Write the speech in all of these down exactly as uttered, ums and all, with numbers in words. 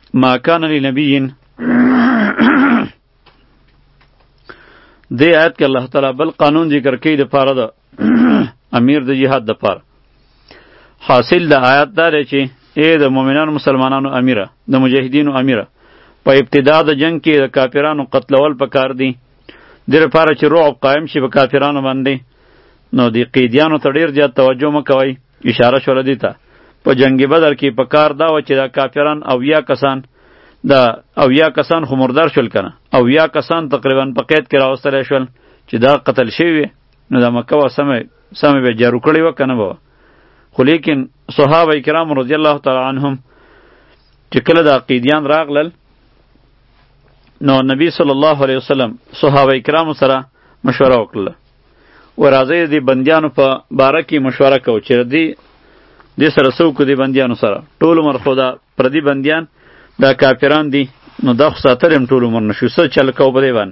ما کان لنبی دی آیت کې الله تعالی بل قانون ذکر کوي د پاره د امیر د جهاد د پاره. حاصل د آیت دا دی چې ای د مؤمنانو مسلمانانو امیره، د مجاهدینو امیره، په ابتدا د جنگ کې د کافرانو قتلول پکار دي، د لپاره چې رعب قائم شي په کافرانو باندې. نو د قیدیانو ته ډیر زیات توجه مه کوئ. اشاره شوله دې ته په جنگ بدر کې پکار دا و چې دا کافران اویا کسان دا اویا کسان خو مردار شول کنه، اویا کسان تقریبا په قید کې راوستلی شول چې دا قتل شوي. نو د مکه و سمه سمه به جارو کړی و کنه به. خو لیکن صحابه کرام رضی الله تعالی عنهم چې کله دا قیدیان راغلل، نو نبی صلی الله علیه وسلم صحابه کرام سره مشوره وکړه و راځي د بندیانو په باره کې مشوره کو چې دی د سره څوک دی بندیانو سره ټول عمر خدا پردي بندیان دا کافران دي، نو دا خو ساترم ټول عمر نشو څه چل کو بده باندې.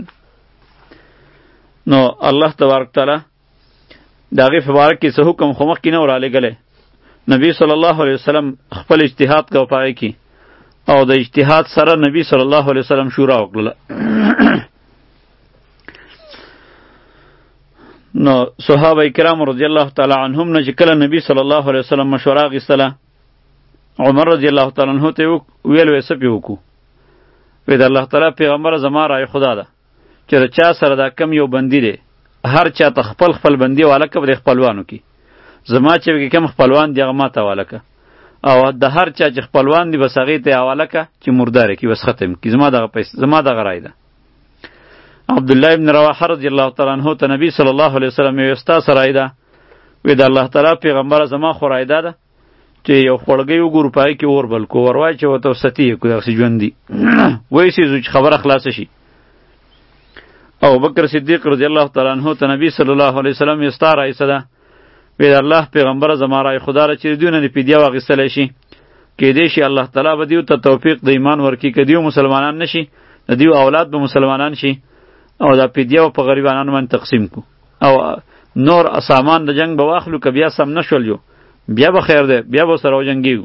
نو الله تبارک تعالی داغه مبارک کې څه حکم خو مخ کې نه وراله غله. نبی صلی الله علیه وسلم خپل اجتهاد کو پای کې او د اجتهاد سره نبی صلی الله علیه وسلم شورا وکړه. نو صحابه کرام رضی الله تعالی عنهم نه چې کله نبی صلی الله علیه وسلم مشوره غوښتله، عمر رضی الله تعالی عنہ ته ویل وې سپی وکړو، وې د الله تعالی پیغمبر زما رای خدا ده چې چا سره دا کم یو بندي دی، هر چا ته خپل خپل بندي والا که د خپلوانو کې، زما چې کم خپلوان دی هغه ما ته والا که، او د هر چا چې خپلوان دی بس هغې ته یې حواله که چې مرداره کړي، بس ختم کړي. زما دغه پیسې زما دغه رای ده. عبدالله ابن رواحه رضی الله تعالی عنہ ته نبی صلی الله علیه وسلم یې ستاسو رای ده؟ وی د الله تعالی پیغمبر زما خو رای ده چې یو خوړګۍ وګورو پای کې اور بل کو ور وای چې وته ستی کو دغه ژوندۍ وای سي چې خبره خلاص شي. او بکر صدیق رضی الله تعالی عنہ ته نبی صلی الله علیه وسلم یې ستا رای څه ده؟ وی د الله پیغمبر زما رای خدا را چې دیونه د پیډیا واغستلی شي، کېدای شي الله تعالی به دیو ته توفیق د ایمان ورکړي، که دیو مسلمانان نشي د دیو اولاد به مسلمانان شي او دا پیډیا په غریبانو باندې تقسیم کو او نور سامان د جنگ به واخلو، که بیا سم نشول یو بیا به خیر ده، بیا به سره وجنګیږو.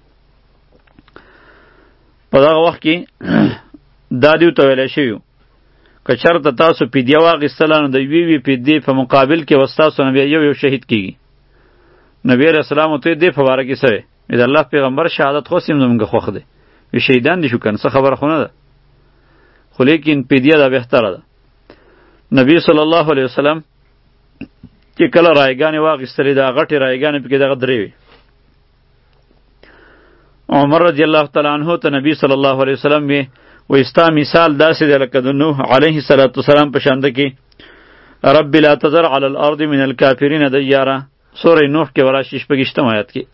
په دغه وخت کې دا دیو ته ویلی شوي که چېرته تاسو پیډیا واخیستله نو د یوې یوې پیډې په مقابل کې به ستاسو نه بیا یو یو شهید کېږي. نبی علیه السلام ورته دې په باره کې څه وی؟ د الله پیغمبر شهادت خو سیم زموږ خوښ دی، وی شهیدان دي شو کنه څه خبره خو نه ده، خو لیکن پیډیا دا بهتره ده. نبی صلی الله علیه وسلم چې کله رایګانې واخیستلې دا غټې رایګانې پکې دغه درې وي. عمر رضی الله تعالی عنہ ته نبی صلی الله علیه وسلم وی وی ستا مثال داسې دی لکه د نوح علیه السلام په شانده کې رب لا تذر علی الارض من الکافرین دیارا، سوره نوح کې وراشي شپږشتم آیت کې.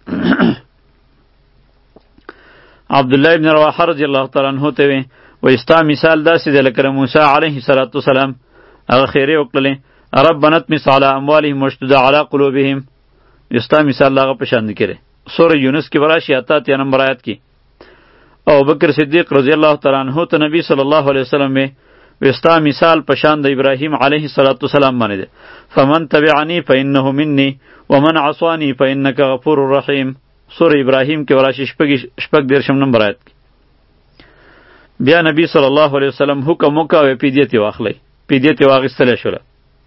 عبدالله ابن رواحه رضی الله تعالی عنہ ته وی وی ستا مثال داسې دی لکه موسی علیه السلام هغه خیرې وکړلې ربنا اطمس علی اموالهم واشدد علی قلوبهم، ستا مثال هغه په شان کې دی سوره یونس کې وراشي اته اتیا نمبر آیت کې. او بکر صدیق رضی الله تعالی عنہ ته نبی صلی الله علیه وسلم وی ستا مثال په شان د ابراهیم علیه السلام باندې دی فمن تبعنی فانه منی ومن عصانی فانک غفور رحیم، سوره ابراهیم کې وراشي شپږ دېرشم نمبر آیت کې. بیا نبی صلی الله علیه وسلم حکم وکړ پیډیا ترې واخلئ، پیډیا ترې واخیستلی شوله.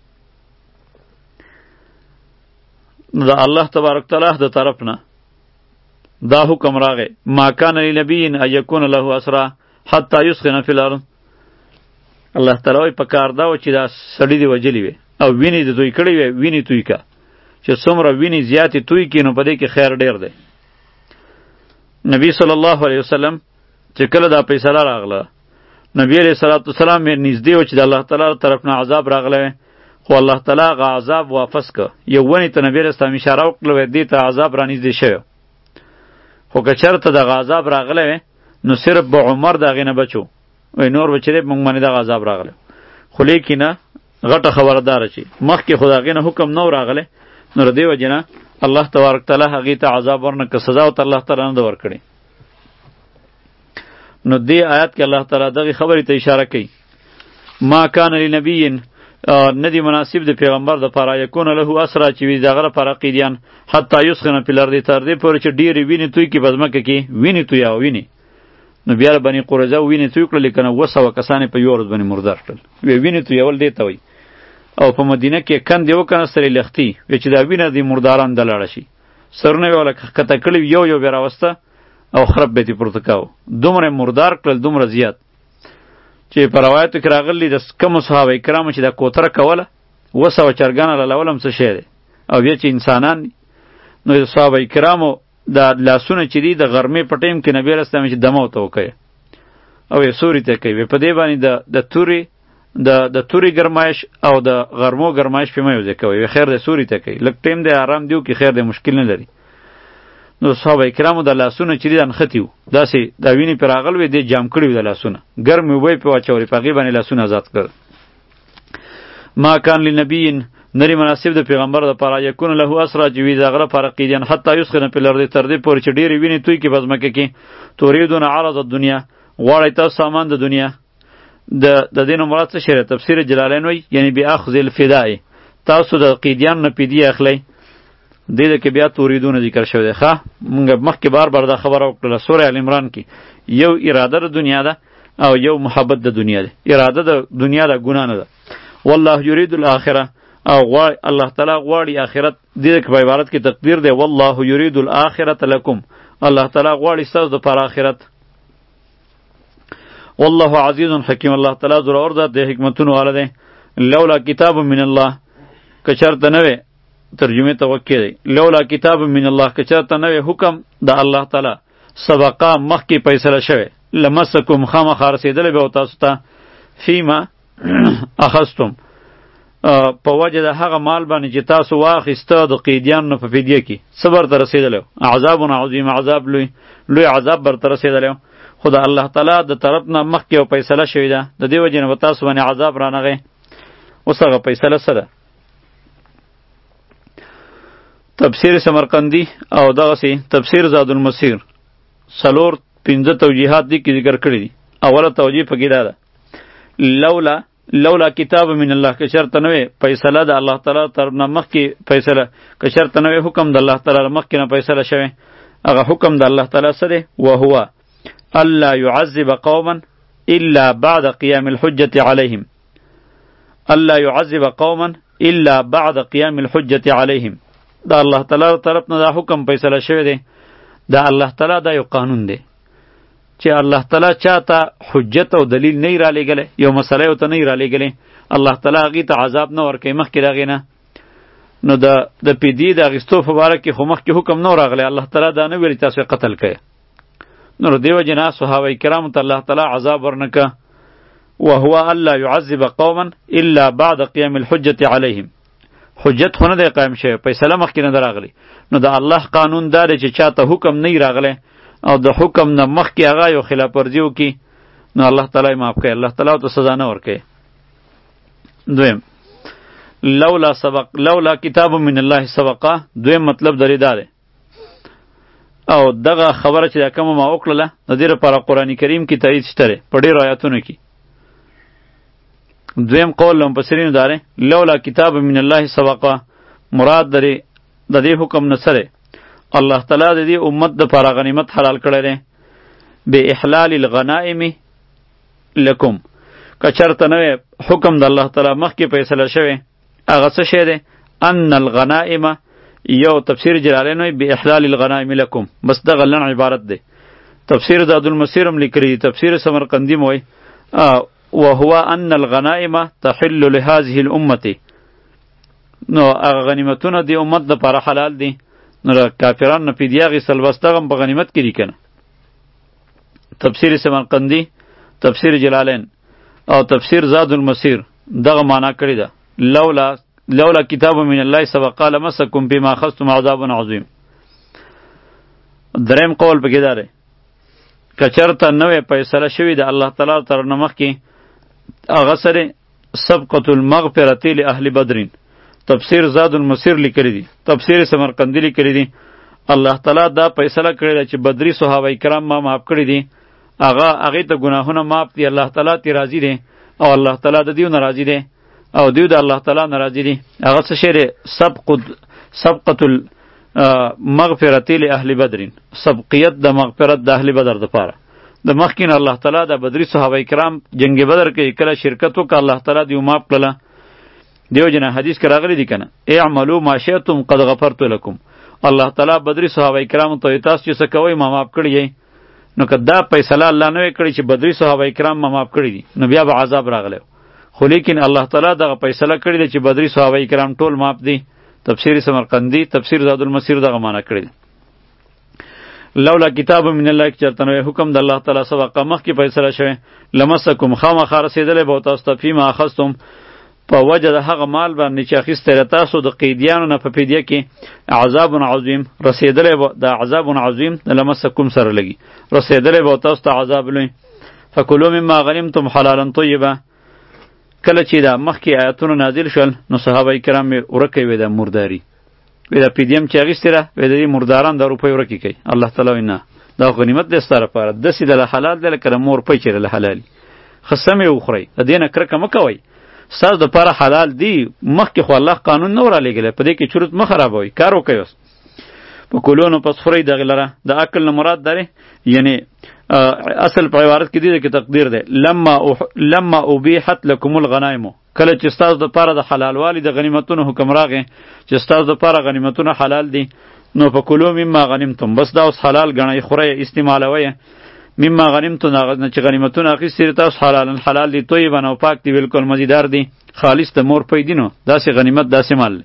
نو د الله تبارک تعالی د طرف نه دا حکم راغی ما کان لنبی ان یکون له اسرا حتی یسخن فی الارض. الله تعالی وایي په کار دا و چې دا سړي دې وجلي وي او وینې دې توی کړی وي، وینې توی که چې څومره وینې زیاتې توی کړي نو په دې کې خیر ډېر دی. نبی صلی الله علیه وسلم چې کله دا فیصله راغله نبی علیه الصلاة والسلام یې نږدې و چې د الله تعالی طرف نه عذاب راغلی، خو الله تعالی هغه عذاب واپس که. یو ونې ته نبی علیه السلام اشاره وکړه وی دې ته عذاب رانږدې شوی، خو که چېرته دغه عذاب راغلی وی نو صرف به عمر د هغې نه بچو، وی نور به چېرې موږ باندې دغه عذاب راغلی. خو لیکنه غټه خبرداره چې مخکې خو د هغې نه حکم نه و راغلی، نو د دې وجې نه الله تبارک تعالی هغې ته عذاب ورنه که سزا ورته الله تعالی نه ده ورکړې. نو دې آیات کې الله تعالی دغې خبرې ته اشاره کوي ما کان لنبی نه دی مناسب د پیغمبر د پاره یکون له اسرا چې وي دغه لپاره قیدیان حتی یسخن فی الارض، تر دې پورې چې ډېرې وینې توی کې په ځمکه کې وینې توی او وینې نو بیا بني قریظه وینې توی کړلې که نه اوه سوه کسان یې په یوه ورځ باندې مردار کړل. وی وینې تویول دې ته وایي. او په مدینه کې کند یې وکنستلې لختي وی چې دا وینه دې مرداران د لاړه شي. سرونه یې وله ښکته کړي یو یو بیا راوسته او خراب به یې پورته کاوه. دومره مردار کړل دومره زیات چې په روایتو کې راغلي د کمو صحابه کرامو چې دا کوتره کوله اوه سوه چرګان رالول هم څه شی دی او بیا چې انسانان دي. نو د صحابه کرامو دا لاسونه چې دي د غرمې په ټیم کې نبی علیه السلام چې دمه ورته وکوي او یې سوري ته کوي. په دې باندې د د تورې د د تورې ګرمایش او د غرمو ګرمایش په مې یو ځای کوي. خیر د سوري ته کوي لږ ټیم دی آرام دیو کې خیر دی مشکل نه لري. نو صحابه کرامو د لاسونه چې دي انختی وو داسې دا وینې پرې راغل وې دې جام کړي وو د لاسونه ګرمې اوبه یې پرې واچولې په هغې باندې لاسونه آزاد کړل. ما کان لنبي نری مناسب د پیغمبر دپاره یکون له اسرا چې وي د هغه لپاره قیدیان حتی یسخن فی الارض تر دې پورې چې ډېرې وینې توی کړي په ځمکه کې. تریدون عرض الدنیا غواړئ تاسو سامان د دنیا. د د دې نه مراد څه شی دی؟ تفسیر جلالین وایي یعنی باخذ الفداء تاسو د قیدیان نه فدیه اخلئ. دې ده کې بیا توریدونه ذکر شوی دی. ښه مونږ مخکې بار بار دا خبره وکړله سوره ال عمران کې یو اراده د دنیا ده او یو محبت د دنیا ده. اراده د دنیا ده ګناه نه ده. والله یرید الاخره او غواړي الله تعالی غواړي آخرت. دې په عبارت کې تقدیر دی والله یرید الاخره لکم الله تعالی غواړي ستاسو دپاره آخرت. والله عزیز حکیم الله تعالی زورور ده د حکمتونو والا دی. لولا کتاب من الله که چېرته نه وی ترجمه ته وکړی دی لولا کتاب من الله که چېرته نه وی حکم د الله تعالی سبقه مخکې فیصله شوی لمسکم خامخا رسېدلی به و تاسو ته فیما اخذتم په وجه د هغه مال باندې چې تاسو واخیسته د قیدیانو نه په فدیه کې څه برته رسېدلی عذاب عظیم عذاب لوی لوی عذاب برته رسېدلی خو د الله تعالی د طرف نه مخکې یو فیصله شوې ده د دې وجې نه به تاسو باندې عذاب رانغی. اوس هغه فیصله څه ده؟ تفسیر سمرقندی او دغسې تفسیر زاد المسیر څلور پنځه توجیهات دي کې ذکر کړي دي. اوله توجیه پکې دا ده لولا لولا کتاب من الله که چېرته نه وی فیصله د الله تعالی طرف نه مخکې فیصله که چېرته نه وی حکم د الله تعالی مخکې نه فیصله شوی هغه حکم د الله تعالی څه دی؟ وهو الا يعذب قوما الا بعد قيام الحجة عليهم الا يعذب قوما الا بعد قيام الحجة عليهم. دا الله تعالی طرف نه دا حکم فیصله شوی دی. دا الله تعالی دا یو قانون دی چې الله تعالی چاته حجت او دلیل نه را لېږلی یو مسله یو ته نه را لېږلی الله تعالی هغې ته عذاب نه ورکوي مخکې د هغې نه. نو د د فدیې د اخیستو په باره کې خو مخکې حکم نه راغلی الله تعالی دا نه ویلي تاسو یې قتل کوئ. نو د دې وجې نه صحابه کرامو ته الله تعالی عذاب ورنکه. وهو الا يعذب قوما الا بعد قيام الحجة عليهم حجت خو نه دی قایم شوی فیصله مخکې نه ده راغلی. نو د الله قانون دا دی چې چاته حکم نه راغلی او د حکم نه مخکې هغه یو خلاف ورزي وکړي نو الله تعالی یې معاف کوي الله تعالی ورته سزا نه ورکوي. دویم لولا سبق لولا کتاب من الله سبقه دویم مطلب درې دا دی او دغه خبره چې دا کومه ما وکړله د دې لپاره قرآن کریم کې تایید شته دی په ډېرو آیاتونو کې. دویم قول لمفسرینو دا دی لولا کتاب من الله سبقه مراد درې د دې حکم نه څه دی؟ الله تعالی د دې امت دپاره غنیمت حلال کړی دی باحلال الغنائم لکم که چېرته نه وی حکم د الله تعالی مخکې فیصله شوی هغه څه شی دی؟ ان الغنائم یو تفسیر جلالین وی باحلال الغنائم لکم بس دغه لنډ عبارت دی. تفسیر زاد المسیر هم لیکلی دی تفسیر سمرقندی م وی وهو ان الغنائم تحل لهذه الامه نو هغه غنیمتونه دی امت دپاره حلال دی. نو کافران نه فدیه اخیستل بس دغه هم په غنیمت کې دي که نه. تفسیر سمرقندی تفسیر جلالین او تفسیر زاد المسیر دغه معنا کړې ده لولا لولا کتاب من الله سبق لمسکم بما اخذتم عذاب عظیم. دریم قول پکې دا دی که چېرته نوې فیصله شوې د الله تعالی تر نه مخکې هغه سره سبقة المغفرة لأهل بدرین تفسیر زاد المسیر لیکلی دی تفسیر سمرقندی لیکلی دی الله تعالی دا فیصله کړې ده چې بدری صحابه کرام ما معاف کړي دي هغه هغې ته ګناهونه معاف دي الله تعالی تی راضي دی او الله تعالی د دیو نه راضي دی او دیو د الله تعالی نه راضي دي. هغه څه شی دی؟ سبقة المغفرة لأهل بدرین سبقیت د مغفرت د اهل بدر دپاره د مخکین الله تعالی د بدری صحابه کرام جنگ بدر کې کله شرکت وکړه الله تعالی دی معاف کړله. دیو جنا حدیث کې راغلی دی کنه اعملوا ما شئتم قد غفرت لكم. الله تعالی بدری صحابه کرام ته تاسو چې څه کوئ ما معاف کړی. نو که دا فیصله الله نه کړی چې بدری صحابه کرام ما معاف کړی دي نو بیا به عذاب راغلی. خو لیکن الله تعالی دغه فیصله کړی دی چې بدری صحابه کرام ټول معاف دي. تفسیر سمرقندی تفسیر زاد المسیر دغه معنا کړی دی. لولا کتاب من الله کې چرته نو حکم د الله تعالی سبق مخ کې فیصله شوه لمسکم خامخا رسیدلې به تاسو ته فيما اخذتم په وجه د هغه مال باندې چې اخیسته تاسو د قیدیانو نه په فدیه کې عذاب عظیم رسیدلې د عذاب عظیم لمسکم سره لګي رسیدلې به تاسو ته عذاب لوی. فکلوا مما غنمتم حلالا طیبا. کله چې دا مخکې آیاتونه نازل شول نو صحابه کرام ورکه وې د مرداری وې د پیډیم چې اخیسته را وې د مرداران د روپۍ ورکه کوي. الله تعالی وینا دا غنیمت د ستاره لپاره د سیده حلال د لکه مور پې چیرې له حلال خصمه وخوري د دینه کرکه مکوي ساز د لپاره حلال دی مخکې خو الله قانون نه ورا لګل په دې کې چورت مخ خرابوي کار وکي. اوس په کولونو پس خوري دغه لره د عقل نه مراد دره یعنی اصل په عبارت کې دی چې تقدیر ده لما لما ابيحت لكم الغنائم. کله چې استاد د لپاره د حلال والی د غنیمتونو حکم راغی چې استاد د لپاره غنیمتونه حلال دي نو په کولو مما غنیمتم بس دا اوس حلال غنی خوري استعمالوي مما غنیمتون نه چې غنیمتونه اخیستې تاسو حلال حلال دي طیبا او پاک دي بالکل مزیدار دي خالص د مور پې دینو داسې غنیمت داسې مال.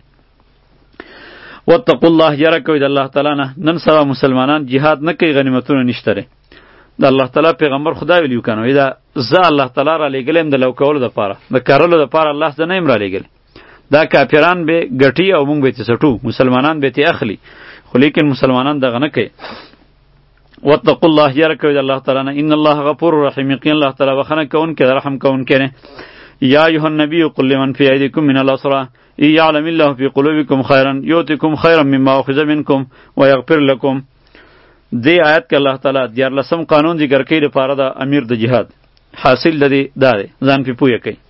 واتقوا الله یره کوي د الله تعالی نه. نن سبا مسلمانان jihad نه کوي غنیمتونه نشته د الله تعالی پیغمبر خدای ویلو کنه دا ز الله تعالی را لګلم د لو کول د پاره د کارلو د پاره الله ز نه ایم را لګل. دا کافران به ګټي او مونږ به تسټو مسلمانان به تی اخلي خو لیکن مسلمانان دغه نه کوي. واتقوا الله یره کوي د الله تعالی نه. ان الله غفور رحیم. یقین الله تعالی بخنه کون کې رحم کون کې. یا ایها النبی قل لمن فی ایدیکم من الاسرى یعلم الله فی قلوبکم خیرا یؤتکم خیرا مما اخذ منکم ویغفر لكم. دی آیت کې الله تعالی دیار لسم قانون ذکر کوي لپاره د امیر د جهاد حاصل د دې دا ځان په پوهه کوي.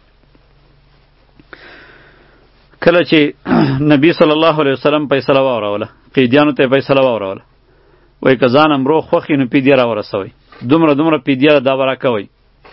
کله چې نبی صلی الله علیه وسلم فیصله واوروله قیدیانو ته فیصله واوروله وای که ځان امرو خوخي نو پیډیا را ورسوي دومره دومره پیډیا دا ورا کوي.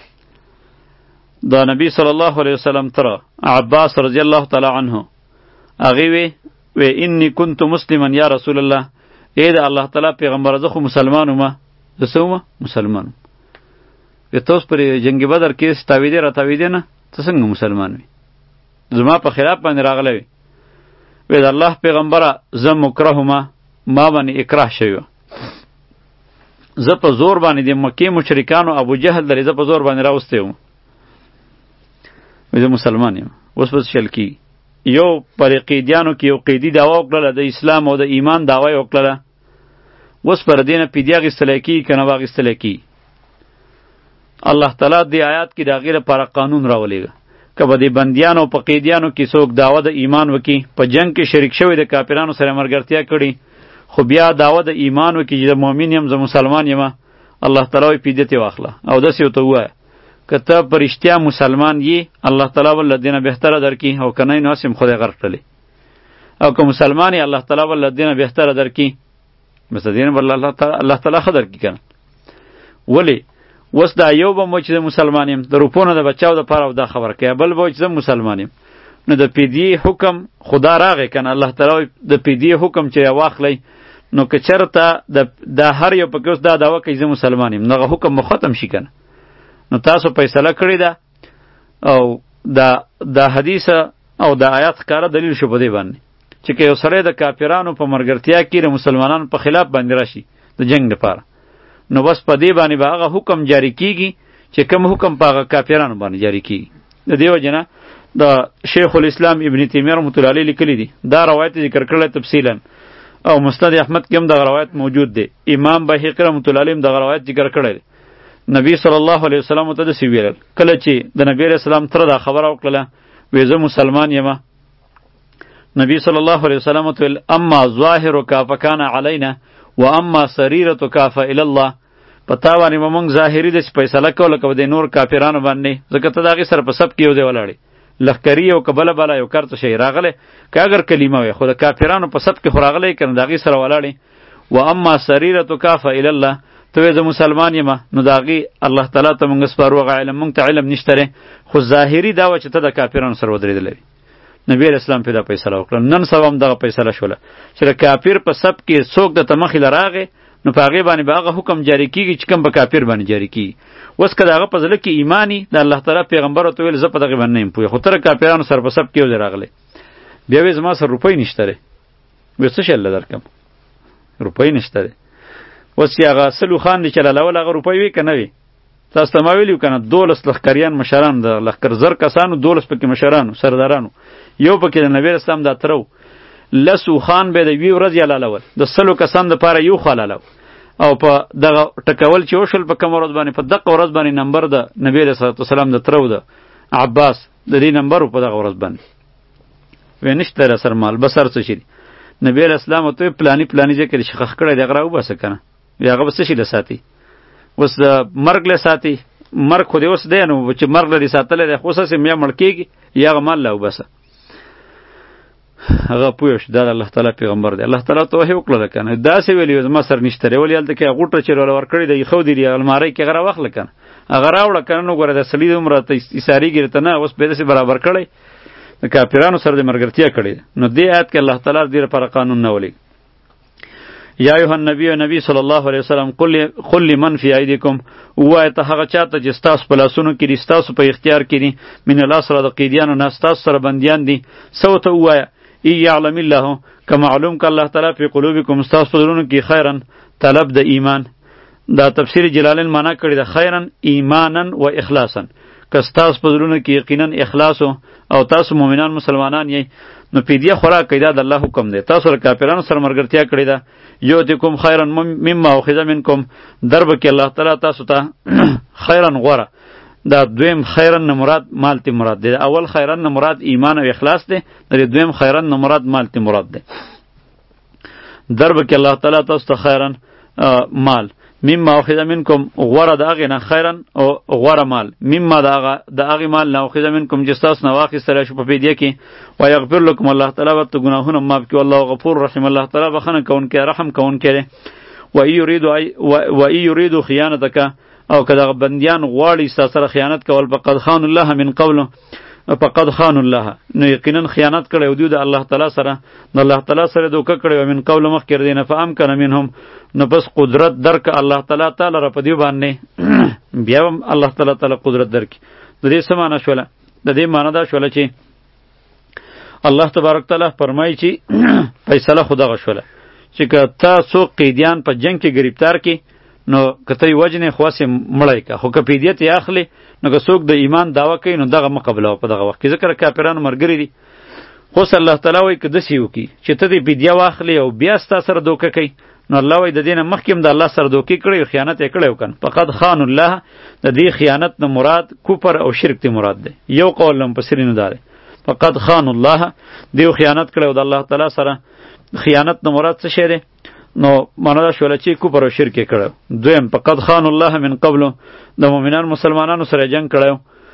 دا نبی صلی الله علیه وسلم تر عباس رضی الله تعالی عنه هغه وی و انی کنت مسلما یا رسول الله اے دا الله تعالی پیغمبر زه خو مسلمانو ما زسوم مسلمانو. و تاسو پر جنگ بدر کې ستاویده را تاویده نه ته څنګه مسلمان وي زما په خلاف باندې راغلی وي و دا الله پیغمبره زه مکره ما ما باندې اکراه شوی زه په زور باندې د مکې مشرکانو ابو جهل درې زه په زور باندې راوستی وم زه مسلمان یم. اوس بس شل کی یو پر قیدیانو کې یو قیدی دعوا وکړله د اسلام او د ایمان دعوا یې وکړله اوس پر دینه پیډیا اخیستلی کېږي که نه به اخیستلی کېږي. الله تعالی دې آیات کې د هغې لپاره قانون راولېږه که به د بندیانو په قیدیانو کې څوک دعوه د ایمان وکړي په جنگ کې شریک شوی د کافرانو سره ملګرتیا کړي خو بیا دعوه د ایمان وکړي چې د مؤمن یم زه مسلمان یم الله تعالی وایي فدیه ترې واخله او داسې ورته ووایه که ته په رښتیا مسلمان یې الله تعالی به له دې نه بهتره درکړي او که نه یې نو هسې هم خدای غرق کړلی او که مسلمان یې الله تعالی به له دې نه بهتره درکړي بس د دې نه به الله تعالی ښه درکړي که نه. ولې اوس دا یو به مو چې زه مسلمان یم د روپو نه د بچاو دپاره او دا خبره کوي بل به چې زه مسلمان یم نو د فدیې حکم خدا راغی که نه الله تعالی د فدیې حکم چې واخلی نو که چېرته د هر یو پکې اوس دا دعوه کوي زه مسلمان یم نو هغه حکم مو ختم شي که نه. نو تاسو فیصله کړې ده او دا دا حدیث او دا آیات ښکاره دلیل شو په دې باندې چې که یو سړی د کافرانو په ملګرتیا کې د مسلمانانو په خلاف باندې راشي د جنگ لپاره نو بس په دې باندې به هغه حکم جاری کیږي چې کوم حکم په هغه کافرانو باندې جاری کیږي. د دې وجه نه د شیخ الاسلام ابن تیمیه رحمة الله علیه لیکلی دی دا روایت ذکر کړی تفصیلا او مسند احمد کې هم دغه روایت موجود دی. امام بهقی رحمة الله علیه هم دغه روایت ذکر کړی دی. نبی صلی الله علیه وسلم ته داسې ویل کله چې د نبی علیه السلام تره دا خبره وکړله وی زه مسلمان یم نبی صلی الله علیه وسلم ته ویل اما ظاهرک فکان علینا و اما سریرتک فالی الله په تا باندې به موږ ظاهري داسې فیصله کوله که د نور کافرانو باندې ځکه ته د هغې سره په سب کې یو ځای ولاړې لښکري یو که بله بله یو کارته شی راغلی که اگر کلمه وی خو د کافرانو په سب کې خو راغلی که نه د هغې سره ولاړې و اما سریرتک فالی الله ته وې زه مسلمان یم نو د هغې الله تعالی ته موږ سپارو هغه علم موږ ته علم نشته خو ظاهري دا وه چې ته د کافرانو سره ودرېدلی وي. نبی علیه السلام پرې دا فیصله وکړه. نن سبا هم دغه فیصله شوله چې د کافر په سب کې څوک درته مخې له راغې نو په هغې باندې به هغه حکم جاري کېږي چې کوم په کافر باندې جاري کېږي. اوس که د هغه په زړه کې ایماني د الله تعالی پیغمبر ورته ویل زه په دغې باندې نه یم پوهې خو ته د کافرانو سره په سب کې یو ځای راغلی بیا وایي زما سره روپۍ نشته دی. وایي څه شی الله درکړم روپۍ نشته دی. اوس چې هغه سلو خان دی چې لالول هغه روپۍ وي که نه وي؟ تاسو ته ما ویلي وو که نه دولس لښکریان مشران د لښکر زر کسانو دولس پکې مشرانو سردارانو یو پکې د نبی اسلام دا تره و. لسو خان به د یوې ورځې حلالول د سلو کسانو دپاره یو خو حلالو او په دغه ټکول چې وشول په کومه ورځ باندې په دغه ورځ باندې نمبر د نبی علیه صلات وسلام د تره و د عباس د دې نمبر و په دغه ورځ باندې وی نشته را سر مال بس هر څه شي. نبی علیه السلام ورته ویل پلاني پلاني ځای کې چې خښ کړی دی هغه راوباسه که نه وی هغه به څه شي له ساتي اوس د مرګ له ساتي مرګ خو دې اوس دی نو چې مرګ له دې ساتلی دی خو اوس هسې یا مړ کېږي یا هغه مال له وباسه. هغه پوه شو دا د الله تعالی پیغمبر دی. الله تعالی ته وحی وکړله که نه داسې ویلي زما سر نشته دی ولې هلته کې غوټه چې راله ورکړې ده ایښودي دي المارۍ کې هغه راواخله که نه هغه راوړه که نه نو ګوره د سړي دومره ته ایسارېږي درته نه اوس به یې داسې برابر کړی د کافرانو سره د ملګرتیا کړې ده. نو دې آیت کې الله تعالی دې لپاره قانون نه ولېږي. یا ایها النبی و نبی صلی الله علیه وسلم قل لمن فی ایدیکم ووایه ته هغه چاته چې ستاسو په لاسونو کې دي ستاسو په اختیار کې دي من الله سره د قیدیانو نه ستاسو سره بندیان دي څه ورته ووایه ای یعلم الله که معلوم که الله تعالی فی قلوبکم ستاسو په زړونو کې خیرا طلب د ایمان دا تفسیر جلالین معنا کړی ده خیرا ایمانا و اخلاصا که ستاسو په زړونو کې یقینا اخلاص او تاسو مؤمنان مسلمانان یې نو پیدیه خوراک کړئ دا د الله حکم دی. تاسو له کافرانو سره ملګرتیا کړې ده یؤتکم خیرا مما اخذ منکم دربه کې الله تعالی تاسو ته خیرا غوره دا دویم خیرا نه مراد مال تی مراد دی. اول خیرا نه مراد ایمان او اخلاص دی د دویم خیرا نه مراد مال تی مراد دی. دربه کې الله تعالی تاسو ته خیرا مال مما اخذ منکم غوره د هغې نه خیرا او غوره مال مما د هغې مال نه اخذ منکم چې ستاسو نه واخیستلی شو په فدیه کې ویغفر لکم الله تعالی ورته ګناهونه معاف کړي والله غفور رحیم الله تعالی بخښنه کوونکی رحم کوونکی دی. وان یریدو خیانتک او که دغه بندیان غواړي ستا سره خیانت کول فقد خانوا الله من قبل فقد خانوا الله نو یقینا خیانت کړی و دوی د الله تعالی سره نو الله تعالی سره دوکه کړی و من قبل مخکې د دې نه فامکن منهم نو بس قدرت درک الله تعالی تعالی را په دې باندې بیا هم الله تعالی تعالی قدرت درک. د دې څه معنی شوله؟ د دې معنی دا شوله چې الله تبارک تعالی فرمایي چې فیصله خو دغه شوله چې که تا څوک قیدیان په جنگ کې گرفتار کړي نو که ته یې وجنې خو هسې مړی که خو که فدیه ترې اخلې نو که څوک د ایمان دعوه کوي نو دغه مه قبلوه په دغه وخت کې ځکه د کافرانو ملګري دي. خو اوس الله تعالی وایي که داسې وکړي چې ته دې فدیه واخلې او بیا ستا سره دوکه کوي نو الله وایي د دې نه مخکې هم د الله سره دوکې کړی او خیانت یې کړی و که نه فقد خانوا الله د دې خیانت نه مراد کفر او شرک تی مراد دی. یو قول له مفسرینو دا دی فقد خانوا الله دیو خیانت کړی و د الله تعالی سره. خیانت نه مراد څه شی دی؟ نو معنا دا شوله چې کفر او شرک یې کړی. دویم فقد خانوا الله من قبل د مؤمنان مسلمانانو سره جنگ کړی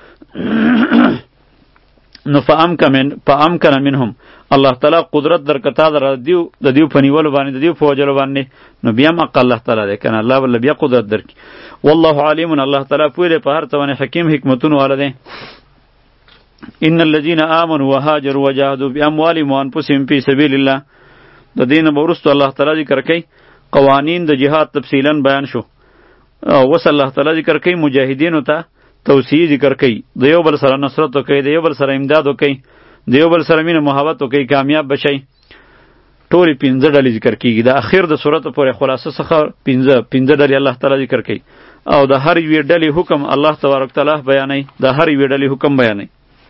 نو فامکن منهم الله تعالی قدرت درکتا در دیو د دیو په نیولو باندې د دیو په وجلو باندې نو بیا هم حق الله تعالی دی کنه الله ول بیا قدرت درک. والله علیم الله تعالی پوهه دی په هر څه باندې حکیم حکمتونه والا دی. ان الذين امنوا وهاجروا وجاهدوا باموالهم وانفسهم في سبيل الله د دین ورستو الله تعالی ذکر کوي قوانین د جهاد تفصیلا بیان شو او وس الله تعالی ذکر کوي مجاهدینو ته توصیه ذکر کوي د یو بل سره نصرت وکړي د یو بل سره امداد وکړي د یو بل سره مینه محبت وکړي کامیاب بشي. ټولې پنځه ډلې ذکر کیږي د اخر د سورته پورې خلاصه څخه پنځه پنځه ډلې الله تعالی ذکر کوي او د هر یوې ډلې حکم الله تبارک تعالی بیانوي د هر یوې ډلې حکم بیانوي.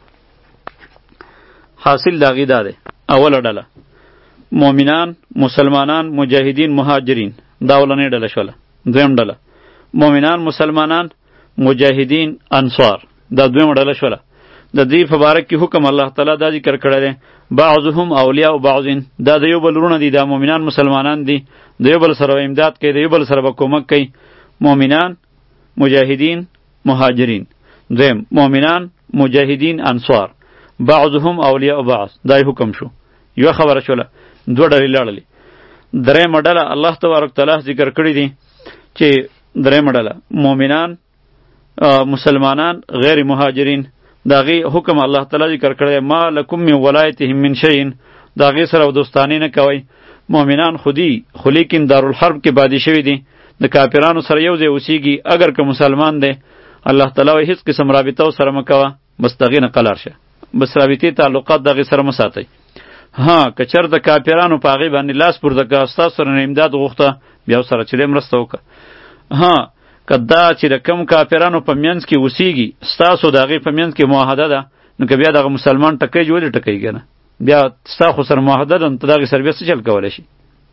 حاصل دا غیدا ده اوله ډله مؤمنان مسلمانان مجاهدین مهاجرین دا اولنې ډله شوله. دویم ډله مؤمنان مسلمانان مجاهدین انصار دا دویم ډله شوله. د دې په باره کې حکم الله تعالی دا ذکر کړی دی بعضهم اولیاء بعضین دا د یو بل وروڼه دي دا مؤمنان مسلمانان دي د یو بل سره امداد کوي د یو بل سره به کومک کوي. مؤمنان مجاهدین مهاجرین. دویم مؤمنان مجاهدین انصار بعضهم اولیاء بعض دا حکم شو. یو خبره شوله دوه ډلې لاړلې. درېیمه ډله الله تبارک تعالی ذکر کړی دی چې درېمه ډله مؤمنان مسلمانان غیر مهاجرین داغي حکم الله تعالی ذکر کړی ما لکم من ولایتهم من شیء داغي سره دوستانی نه کوي مؤمنان خودی خو لیکن دارالحرب کې بادي شوی دي د کافرانو سره یو ځای اوسیږي اگر که مسلمان دی الله تعالی وایي هیڅ قسم رابطه سره مه کوه بس دغې نه قلار شه بس رابطې تعلقات دغې سره مه ساتئ ها که چېرته د کافرانو په هغې باندې لاس پورته کړه ستاسو سره نه امداد غوښته بیا ورسره چې دی مرسته وکړه ها که دا چې د کم کافرانو په منځ کې اوسیږي ستاسو د هغې په منځ کې معاهده ده نو که بیا دغه مسلمان ټکی ولې ټکی که نه بیا ستا خو سره معاهده ده نو ته د هغې سره بیا څه چل کولی شي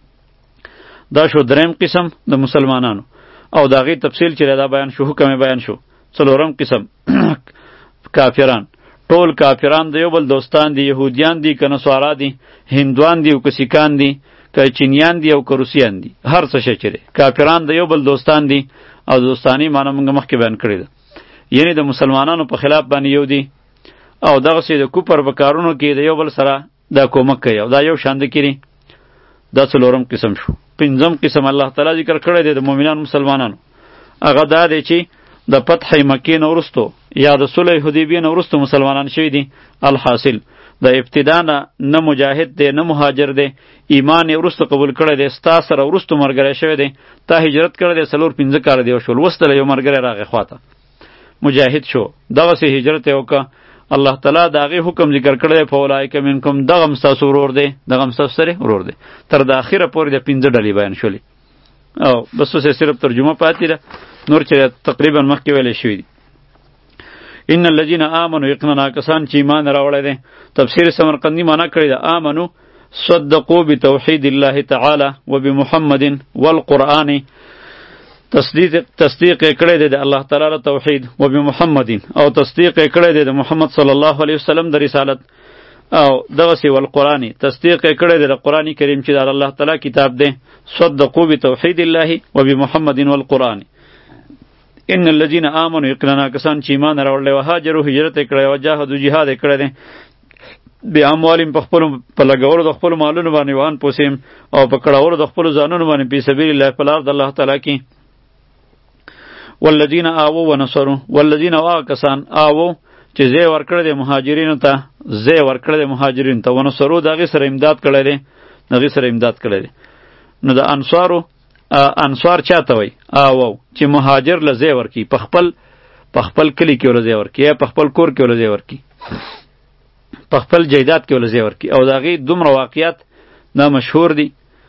دا شو دریم قسم د مسلمانانو او د هغې تفصیل چې دا بیان شو حکم بیان شو څلورم قسم کافران ټول کافران د یو بل دوستان دي یهودیان دي که نصارا دي هندوان دي او که سیکان دي که چینیان دي او که روسیان دي هر څه شی چې دی کافران د یو بل دوستان دي او دوستانی معنی موږ مخکې بیان کړې ده یعنی د مسلمانانو په خلاف باندې یو دي او دغسې د کفر په کارونو کې د یو بل سره دا کومک کوي او دا یو شان د کړي دا څلورم قسم شو پنځم قسم الله تعالی ذکر کړی دی د مؤمنانو مسلمانانو هغه دا دی چې د فتح مکې نه وروستو یا د صلح حدیبیې نه وروستو مسلمانان شوي دي الحاصل د ابتدا نه نه مجاهد دی نه مهاجر دی ایمان یې وروسته قبول کړی دی ستا سره وروستو ملګری شوی دی تا هجرت کړی دی څلور پنځه کاله دی وشول وستله یو ملګری راغی خواته مجاهد شو دغسې هجرت یې وکړه الله تعالی د هغې حکم ذکر کړی دی فاولئک منکم دغه هم ستاسو ورور دی دغه هم ستاسو سره ورور دی تر د اخره پورې د پنځه ډلې بیان شولې او بس اوس یې صرف ترجمه پاتې ده نور چې تقریبا مخکې ویلی شوي دي ان الذين آمنوا یقینا کسان چې ایمان راوړی دی تفسیر سمرقندی معنا کړی ده آمنو صدقوا بتوحید الله تعالی وبمحمد والقرآن تصدیق تصدیق کړی دی د الله تعالی له توحید وبمحمد او تصدیق کړی دی د محمد صلی الله علیه وسلم د رسالت او دغسې والقرآن تصدیق کړی دی د قرآن کریم چې د الله تعالی کتاب دی صدقوا بتوحید الله وبمحمد والقرآن ان الذين آمنوا یقینا کسان چې ایمان راوړل او هاجروا هجرت کړی او جاهدوا جهاد کړی دی بیا اموالیم په خپل په لګولو د خپل مالونو باندې وان پوسیم او په کړهولو د خپل ځانونو باندې په سبیل الله په لار د الله تعالی کې والذین آووا ونصروا والذین آوا کسان آووا چې زی ورکړی دی مهاجرینو ته زی ورکړی دی مهاجرینو ته ونصروا د هغې سره امداد کړی دی د هغې سره امداد کړی دی نو د انصارو انصار چاته وای آوو چې مهاجر له ځای ورکي په خپل په خپل کلی کې ول ځای ورکي یا په خپل کور کې ول ځای ورکي په خپل جیدات کې ول ځای ورکي او دا غي دومره واقعیت دا مشهور دي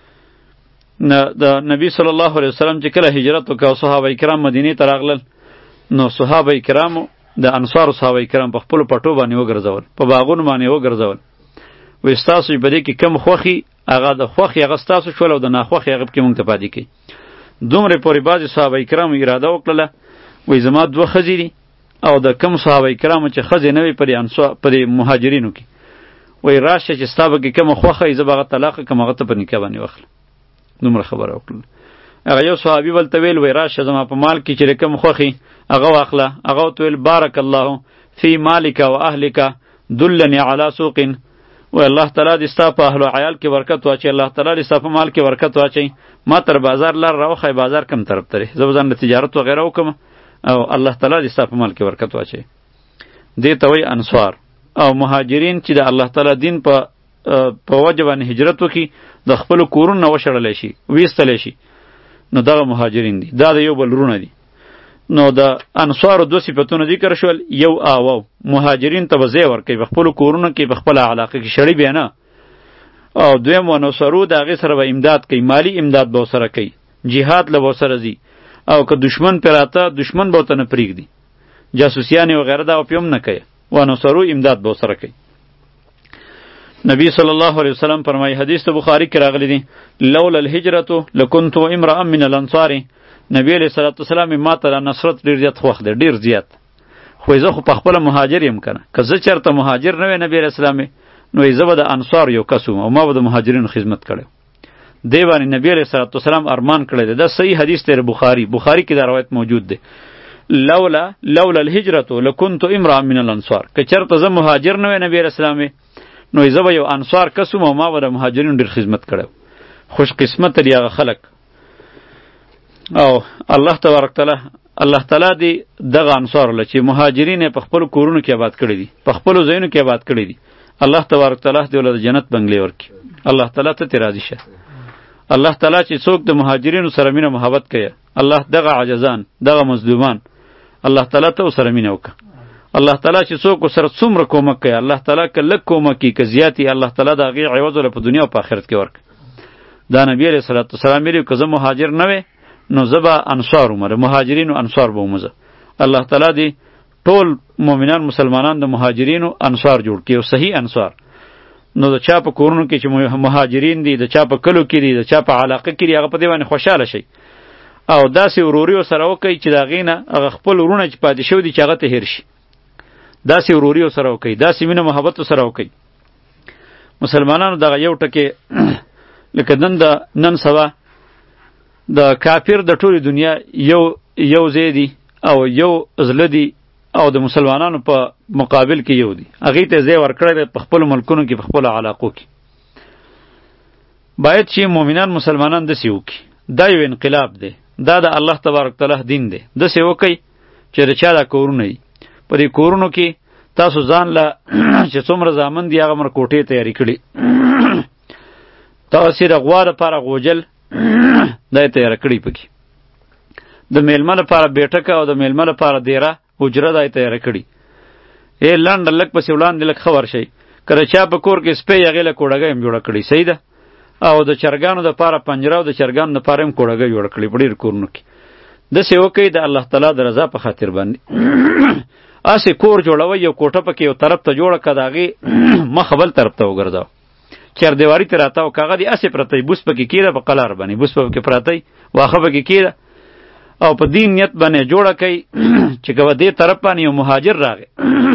نه د نبی صلی الله علیه وسلم چې کله هجرت وکاو صحابه کرام مدینه ته راغلل نو صحابه کرامو د انصار صحابه کرام په خپل پټو باندې وګرځول په باغونو باندې وګرځول وې ستاسو په دې کې کم خوخي هغه د خوخي هغه ستاسو شول او د ناخوخي هغه کې مونږ ته پاتې کی دومره پورې بعضې صحابه کرامو اراده وکړله وایي زما دوه ښځې دي او د کم صحابه کرامو چې ښځې نه وي په دې انصار په دې مهاجرینو کې وایي راشه چې ستا به کې کومه خوښه وي زه به هغه طلاق کړم هغه ته په نکاح باندې واخلم دومره خبره وکړله هغه یو صحابي بل ته ویل وایي راشه زما په مال کې چې کوم خوښي هغه واخله هغه ورته ویل بارک الله فی مالک و اهلک دلنی علی سوق و الله تعالی دې ستا په اهل و عیال کې برکت واچي الله تعالی دې ستا په مال کې برکت واچي ما تر بازار لار راوخی بازار کم طرف ته زه به ځان د تجارت وغیره وکړم او الله تعالی دې ستا په مال کې برکت واچي دې ته وایي انصار او مهاجرین چې د الله تعالی دین په په وجه باندې هجرت وکړي د خپلو کورونو نه وشړلی شي ویستلی شي نو دغه مهاجرین دي دا د یو بل رونه دي نو د انصارو دو صفتونه ذکر شول یو آوو مهاجرین ته به ځای ورکوي په خپلو کورونو کې په خپله علاقه کې شړي بیا نه او دویم ونصرو د هغې سره به امداد کوي مالی امداد به ورسره کوي جهاد له به ورسره ځي او که دشمن پرې راته دشمن به ورته نه پرېږدي جاسوسیانې وغیره دا پې هم نه کوي ونصرو امداد به ورسره کوي نبی صلی الله علیه وسلم فرمایي حدیث ته بخاري کې راغلی دی لولا الهجرة لکنت امرأ من الانصار نبی علیہ الصلوۃ والسلام ما ته نصرت ډیر زیات خوښ دی ډیر زیات خو زه خو په خپل مهاجر یم کنه که زه چېرته مهاجر نه وی نبی علیہ السلام نو زه به د انصار یو کس وم او ما به د مهاجرینو خدمت کړی دی باندې نبی علیہ الصلوۃ والسلام ارمان کړی دی دا صحیح حدیث دی بخاری بخاری کې دا روایت موجود دی لولا لولا الهجرة لکنت امرأ من الانصار که چېرته زه مهاجر نه وی نبی علیہ السلام نو زه به یو انصار کس وم او ما به د مهاجرینو ډیر خدمت کړی خوش قسمت لري هغه خلک او الله تبارک تعالی الله تعالی دی دغه انصار له چې مهاجرین په خپل کورونو کې آباد کړی دي، په خپل ځایونو کې آباد کړی دي. الله تبارک تعالی دی ول جنت بنگلې ورکی. الله تعالی ته راضي شه. الله تعالی چې څوک د مهاجرینو سره مینه محبت کوي، الله دغه عجزان، دغه مظلومان الله تعالی ته سره مینه وکړه. الله تعالی چې څوک سره څومره کومک کوي، الله تعالی که لږ کومک کوي که زیاتی، الله تعالی د هغې عوض له په دنیا او په آخرت کې ورکړي. دا نبی علیه صلوات والسلام ویلي که زه مهاجر نه وې نو زه به انصار ومره، مهاجرینو انصار به ومزه. الله تعالی دې ټول مؤمنان مسلمانان د مهاجرینو انصار جوړ کړي او صحیح انصار. نو د چا په کورونو کې چې مهاجرین دي، د چا په کلو کې دي، د چا په علاقه کې دي، هغه په دې باندې خوشحاله شي او داسې وروري سره وکړي چې د هغې نه هغه خپل ورونه چې پاتې شوي دي چې هغه ته هېر شي. داسې وروري سره وکړي، داسې مینه محبت سره وکړي. مسلمانانو دغه یو ټکې لکه نن د نن سبا د کافر د ټولې دنیا یو یو ځای دی او یو زړه دی او د مسلمانانو په مقابل کې یو دی، هغې ته ځای ورکړی دی په خپلو ملکونو کې، په خپلو علاقو کې. باید چې مؤمنان مسلمانان داسې وکړي. دا یو انقلاب دی، دا د الله تبارک تعالی دین دی. داسې وکړئ چې د چا دا کورونه دي، په دې کورونو کې تاسو ځان له چې څومره زامن دي هغه مر کوټې تیارې کړي. تاسې د غوا دپاره غوجل دا یې تیاره کړي، پکې د میلمه لپاره بیټکه او د میلمه لپاره دیره حجره دا یې تیاره کړي. ای لنډه لږ پسې وړاندې لږ ښه ورشئ. که د چا په کور کې سپی هغې له کوډګۍ هم جوړه کړي، صحیح ده. او د چرګانو دپاره پنجره او د چرګانو دپاره هم کوډګۍ جوړه کړي په ډېرو کورونو کې. داسې وکئ د الله تعالی د رضا په خاطر باندې. اسې کور جوړوئ، یو کوټه پکې یو طرف ته جوړه که د هغې مخه بل طرف ته وګرځوه، چاردیواري ته راتاو، کاغه دې اسې پرتی، بوس پکې کېده په قلار باندې، بوس پکې پرتی، واښه پکې کېده او په دې نیت باندې جوړه کوي چې که به دې طرف باندې یو مهاجر راغی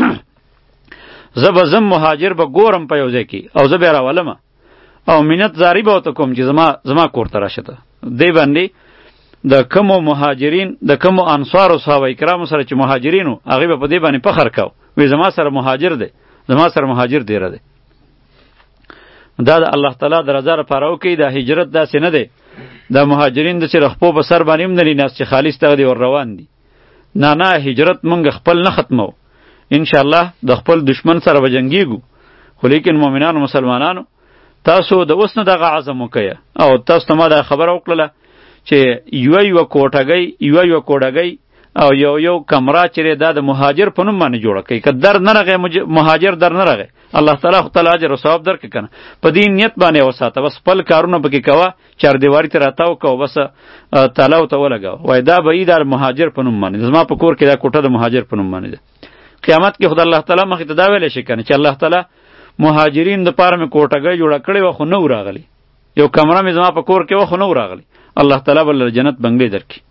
زه به زم مهاجر به ګورم په یو ځای کې او زه بیا راولمه او منت زاری به ورته کوم چې زما زما کور ته راشه. ته دې باندې د کومو مهاجرین د کومو انصارو صحابه کرامو سره چې مهاجرینو هغې به په دې باندې فخر کو، وی زما سره مهاجر دی، زما سره مهاجر دیره دی. دا د الله تعالی د رضا لپاره وکړئ. دا هجرت داسې نه دی دا مهاجرین د چې رخپو په سر باندې هم نه لیناست چې خالص دغه دی ور روان دي. نه نه، هجرت مونږ خپل نه ختمو، انشاءالله د خپل دشمن سره به جنګیږو. خو لیکن مؤمنانو مسلمانانو تاسو د اوس نه دغه عزم وکړه او تاسو ته ما دا خبره وکړله چې یوه یوه کوټګۍ یوه یوه کوډګۍ او یو یو کمره چې دا د مهاجر په نوم باندې جوړه کړئ. که در نه رغی مهاجر در نه رغی، الله تعالی خو تعالی اجر او ثواب درکړي که نه. په دې نیت باندې وساته، بس خپل کارونه پکې کوه، چاردیواري ته راتاو کوه، بس تالاو ته ولګوه، وایي دا به یې د مهاجر په نوم باندې، زما په کور کې دا کوټه د مهاجر په نوم باندې ده. قیامت کې خدای الله تعالی مخې ته دا ویلی شي که نه چې الله تعالی مهاجرین دپاره مې کوټګۍ جوړه کړې وه خو نه و راغلی، یو کمره مې زما په کور کې وه خو نه و راغلی. الله تعالی به له جنت بنګلې درکړي.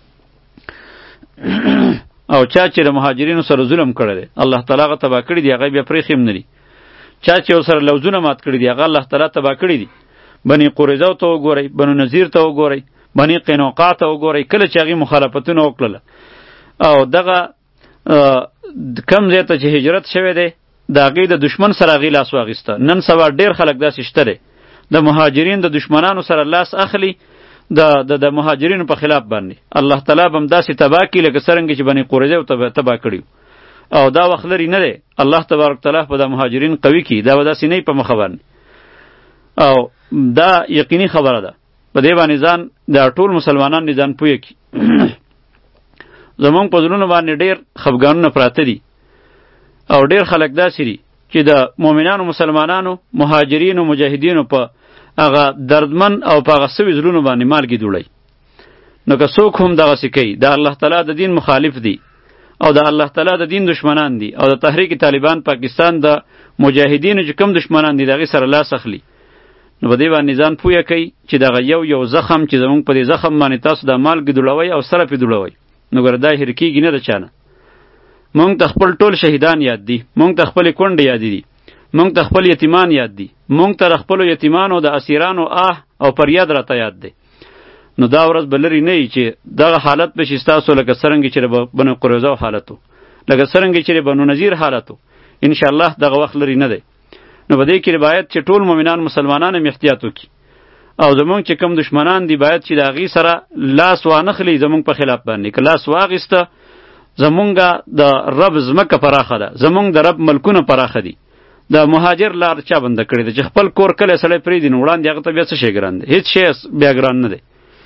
او چا چې د مهاجرینو سره ظلم کړی دی الله تعالی هغه تباه کړي دي، هغه بیا پرېښي هم نه دي. چا چې ورسره لوزونه مات کړي دي هغه الله تعالی تباه کړي دي. بني قریظه ته وګورئ، بنو نذیر ته وګورئ، بني قینوقا ته وګورئ، کله چې هغې مخالفتونه وکړله او دغه کم ځای ته چې هجرت شوی دی د هغې د دشمن سره هغې لاس واخیسته. نن سبا ډېر خلک داسې شته دی د مهاجرین د دشمنانو سره لاس اخلي د د د مهاجرینو په خلاف باندې. الله تعالی به هم داسې تباه کړي لکه څرنګه چې بني قریظه تباه کړي او دا وخت لري نه دی. الله تبارک تعالی به د مهاجرین قوي کړي، دا به داسې نه وي په مخه باندې. او دا یقیني خبره ده، په دې باندې ځان د ټول مسلمانان دې ځان پوه کړي. زمونږ په زړونو باندې ډېر خفګانونه پراته دي او ډېر خلک داسې دي چې د مؤمنانو مسلمانانو مهاجرینو مجاهدینو په هغه دردمن او په هغه سوي زړونو باندې مالګې دوړی. نو که څوک هم دغسې کوي د الله تعالی د دین مخالف دی او د الله تعالی د دین دشمنان دي او د تحریک طالبان پاکستان د مجاهدینو چې کوم دشمنان دي د هغې سره لاس اخلي، نو په دې باندې ځان پویه کوي چې دغه یو یو زخم چې زمونږ په دې زخم باندې تاسو د مالګې دوړوئ او سره پې دوړوئ، نو ګوره دا هېر کېږي نه د چا نه. مونږ ته خپل ټول شهیدان یاد دي، مونږ ته خپلې کونډې یادې دي، مونږ ته خپل یتیمان یاد دي، مونږ ته د خپلو یتیمانو د اسیرانو آه او فریاد راته یاد دی. نو دا ورځ به لرې نه وي چې دغه حالت به شي ستاسو لکه څرنګې چې د بنو قریظه حالت و، لکه څرنګې چې د بنو نذیر حالت و. انشاءالله دغه وخت لرې نه دی. نو په دې کې باید چې ټول مؤمنان مسلمانان هم احتیاط وکړي او زمونږ چې کوم دشمنان دي باید چې د هغې سره لاس وانخلي زمونږ په خلاف باندې. که لاس واخیسته زمونږه د رب ځمکه پراخه ده، زمونږ د رب ملکونه پراخه دي. د مهاجر لار چا بنده کړې ده چې خپل کور کلی سړی پرېږدي نو وړاندې هغه ته بیا څه شی ګران دی؟ هېڅ شی بیا ګران نه دی.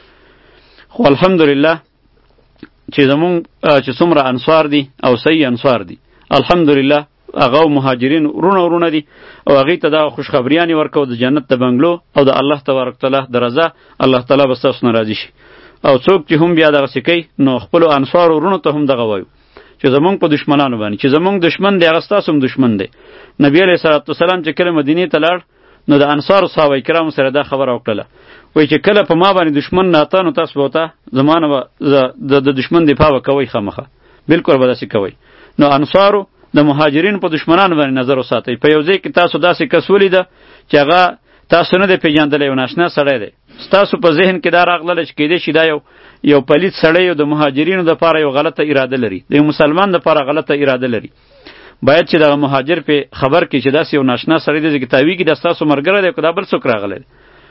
خو الحمدلله چې زمونږ چې څومره انصار دي او صحیح انصار دي، الحمدلله هغه مهاجرین ورونه ورونه دي او هغې ته دغه خوشخبریانې ورکوو د جنت د بنګلو او د الله تبارک تعالی د رضا. الله تعالی به ستاسو نه راضي شي. او څوک چې هم بیا دغسې کوي نو خپلو انصارو ورونو ته هم دغه وایو چې زمونږ په دشمنانو باندې چې زمونږ دشمن دی هغه ستاسو هم دشمن دی. نبی علیه صلات وسلام چې کله مدینې ته لاړ نو د انصارو صحابه کرامو سره دا خبره وکړله، وایي چې کله په ما باندې دشمن ناته نو تاسو به ورته زما نه به د دشمن دفاع به کوئ، خامخه بالکل به داسې کوئ. نو انصارو د مهاجرینو په دشمنانو باندې نظر وساتئ. په یو ځای کې تاسو داسې کس ولیده چې هغه تاسو نه دی پیژندلی، یو ناشنا سړی دی، ستاسو په ذهن کې دا راغلله چې کیدای شي دا یو یو پلید سړی او د مهاجرینو دپاره یو غلطه اراده لري، د یو مسلمان دپاره غلطه اراده لري. باید چې دغه مهاجر په خبر کې چې داسې یو ناشنا سړی دی چې تاویږي دا ستاسو ملګری دی که دا بل څوک راغلی دی.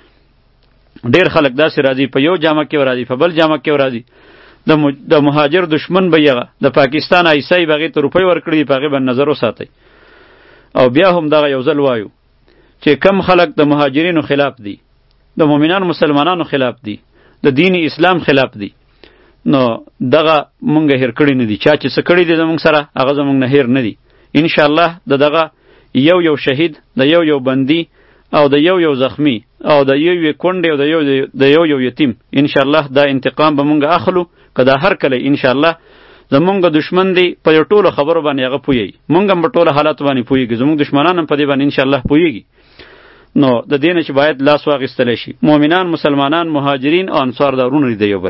ډېر خلک داسې راځي په یو جامه کې راځي په بل جامه کې راځي. د مهاجر دشمن به یغه د پاکستان ایسای به هغې ته روپۍ ورکړي په هغې باندې نظر وساتئ. او بیا هم دغه یو ځل وایو چې کم خلک د مهاجرینو خلاف دي، د مؤمنانو مسلمانانو خلاف دي، د دین اسلام خلاف دي، نو دغه مونږ هیر کړي نه دي. چا چې څه کړي دي زمونږ سره هغه زمونږ نه هیر نه دي. انشاءالله د دغه یو یو شهید، د یو یو بندي او د یو یو زخمی او د یو یو کونډې او د یو د یو یو یتیم انشاءالله دا انتقام به مونږ اخلو. که دا هر کله انشاءالله زمونږ دشمن دی په یو ټولو خبرو باندې هغه پوهیږي، مونږ هم په ټولو حالاتو باندې پوهیږي، زمونږ دشمنان هم په دې باندې انشاءالله پوهیږي. نو د دې نه چې باید لاس واخیستلی شي. مؤمنان، مسلمانان، مهاجرین او انصار دا ورونه دي د یو بل.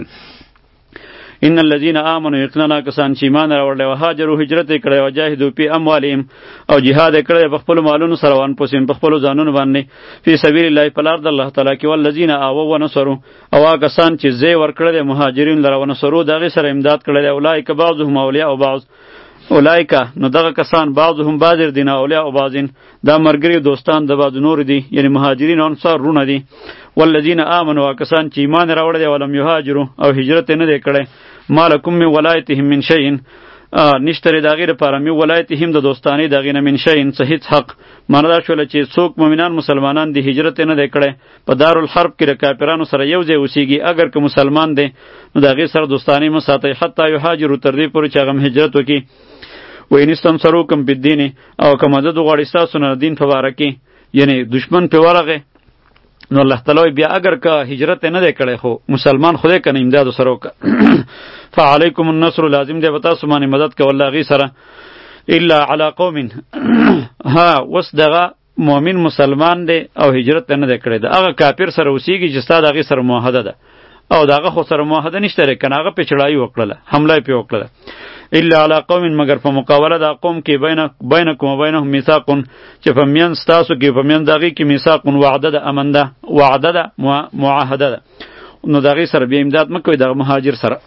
ان الذين امنوا یقینا کسان چې ایمان راوړل او هاجروا هجرت کړي او جاهدوا فی اموالهم او جهاد کړي په خپل مالونو سره وان پوسین په خپل ځانونو باندې فی سبیل الله په لار د الله تعالی کې، والذین آووا ونصروا او هغه کسان چې زی ورکړي مهاجرین لره ونصروا دغه سره امداد کړي، اولئک بعضهم اولیاء او بعض اولئک نو دغه کسان بعضهم بعض دین اولیاء او بعضین دا مرګری دوستان د بعض نور دي، یعنی مهاجرین او انصار رونه دي. والذین آمنوا کسان چې ایمان راوړل او لم یهاجروا او هجرت نه دی کړي، مالکم من ولایتهم من شیء نشتره داغی لپاره می ولایتهم د دوستانی داغی نه من شیء څه هیڅ حق. معنا دا شوله چې څوک مؤمنان مسلمانان دی هجرت نه دی کړي په دارالحرب کې د کافرانو سره یو ځای اوسیږي، اگر که مسلمان دی نو داغی سره دوستانی مو ساتي حتی یهاجروا تر دې پورې چې هغه هجرت وکړي. و ان استنصروکم بالدین او که مدد وغواړي ستاسو نه دین په باره کې، یعنی دشمن په ورغه نو الله تعالی بیا اگر که هجرت نه دی کړی خو مسلمان خدای کنه امداد سره وکړه فعلیکم النصر لازم دی بتا سمانه مدد کول غی سره الا علی قوم ها وس دغه مؤمن مسلمان دی او هجرت نه دی کړی دا هغه کافر سره اوسیږي چې ستاسو هغه سره معاهده ده او داغه خو سره معاهده نشته کنه هغه په چړای وکړه حمله پی وکړه الا علی قوم مگر په مقابله دا قوم کې بین بینکم و بینهم میثاق چې په میان تاسو کې په میان دغه کې میثاق وعده ده امن ده وعده ده معاهده ده نو دغه سره به امداد مکوئ د مهاجر سره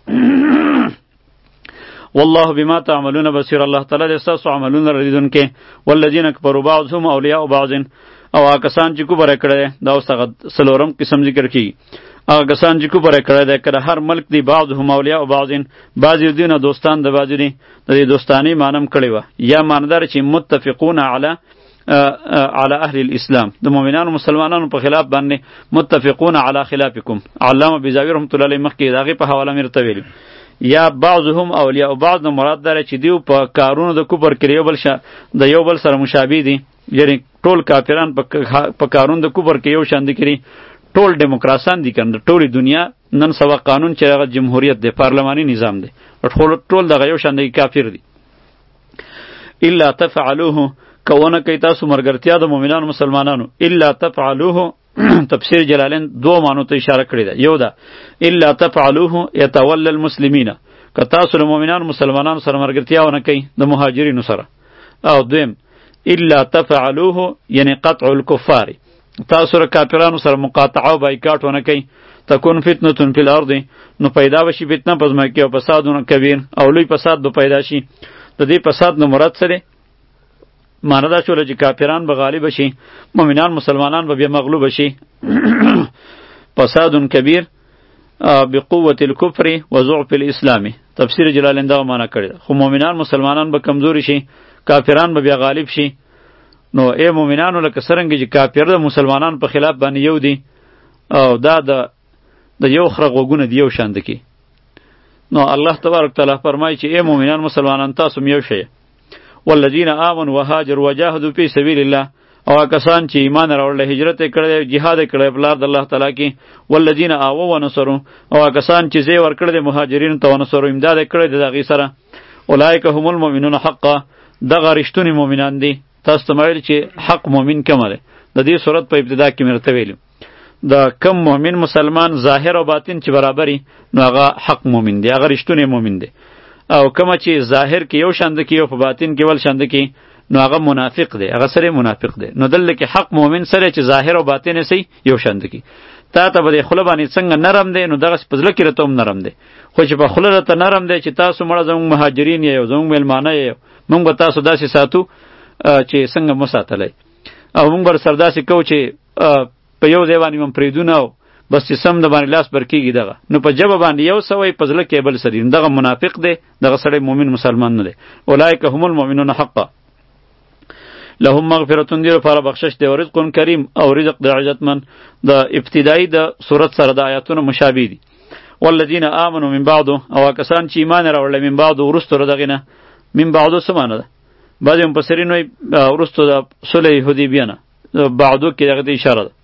والله بما تعملون بصیر. الله تعالی د تاسو عملونه ردیدونکې. والذین کفروا بعضهم اولیاء بعض او کسان چې کوبره کړي دا اوس هغه سلورم قسم ذکر کی. هغه کسان چې کوبره کړي دا کله هر ملک دی بعضهم اولیاء بعضین بعضی دینه دوستان د بعضی دي د دوستانی مانم کړي و یا ماندار چې متفقون علی علی اهل الاسلام د مؤمنانو مسلمانانو په خلاف باندې متفقون علی خلافکم. علامه بیزاوی رحمت الله علیه مخکې داغه په حواله مرته ویل یا بعضهم اولیاء بعض نو مراد داره چې دیو په کارونو د کوبر کې یو بل شه د یو بل سره مشابه دي، یعنی ټول کافران په کارونو د کوبر کې یو شان دي کړي، ټول دیموکراسان دي کنه ټول دنیا نن سوا قانون چې هغه جمهوریت دی پارلماني نظام دی ټول ټول دغه یو شان دي کافر دي. الا تفعلوه کونه کوي تاسو مرګرتیا د مؤمنانو مسلمانانو الا تفعلوه تفسیر جلالین دو معنی ته اشاره کړی ده. یو ده الا تفعلوه يتولى المسلمین که تاسو د مؤمنانو مسلمانانو سره مرګرتیا ونه کوي د مهاجرینو سره، او دویم الا تفعلوه یعنی قطع الكفار تاسو را کافرانو سره مقاطعه او بایکاټ ونه کوي تکون فتنه فی الارض نو پیدا وشي فتنه پزما کې او فسادونه کبیر او لوی فساد به پیدا شي. د دې فساد نو مراد سره معنی دا شوله چې کافران به غالب شي، مؤمنان مسلمانان به بیا مغلوب شي. فساد کبیر بقوة الكفر وضعف الاسلام. تفسیر جلالین دا معنا کړی ده. خو مؤمنان مسلمانان به کمزوري شي، کافران به بیا غالب شي. نو ای مؤمنانو لکه څرنګه چې کافر د مسلمانانو په خلاف باندې یو دي او دا د د یو خره غوږونه دی یو شان دي. نو الله تبارک تعالی فرمایي چې ای مؤمنان مسلمانان تاسو یو شئ. والذین آمنوا وهاجروا وجاهدوا فی سبیل الله، او کسان چې ایمان راوړل، هجرت کړی، jihad کړی په لار د الله تعالی کې. والذین آووا ونصروا، او کسان چې زی ور کړی مهاجرین ته ونصروا، امداد کړی د هغې سره. اولئک هم المؤمنون حقا، دغه رښتونی مؤمنان دي. تاسو ته ویل چې حق مؤمن کوم دی. د دې صورت په ابتدا کې مې راته ویلو د کم مؤمن مسلمان ظاهر او باطن چې برابري، نو هغه حق مؤمن دی، هغه رښتونی مؤمن دی. او کومه چې ظاهر کې یو شاند کې او په باطن کې ول شاند کې، نو هغه منافق دی، هغه سره منافق دی. نو دلته کې حق مؤمن سره چې ظاهر او باطن یې سي یو شاند کې. تا ته به خله باندې څنګه نرم دی، نو دغه په ځل کې راته هم نرم دی. خو چې په خله راته نرم دی چې تاسو مړه زموږ مهاجرین یې، زموږ میلمانه یې، موږ به تاسو داسې ساتو چې څنګه مو ساتلی، او موږ به سره داسې کوو چې په یو ځای باندې هم پرېږدو او بس چې سم د باندې لاس برکېږي دغه. نو په ژبه باندې یو سوی، په زړه کې بل سړي، دغه منافق دی، دغه سړی مؤمن مسلمان نه دی. اولئک هم المؤمنون حقا لهم مغفرة، دیر لپاره بخشش دی، او رزق کریم، او رزق د عزتمن. د ابتدایي د صورت سره د آیاتونه مشابه دي. والذین آمنوا من بعد، او کسان چې ایمان راوړل من بعد وروسته د دغې نه. من بعد څه معنی ده؟ بعضې مفسرین وایي وروسته د صلح حدیبیه نه، بعدو کې دغه ته اشاره ده.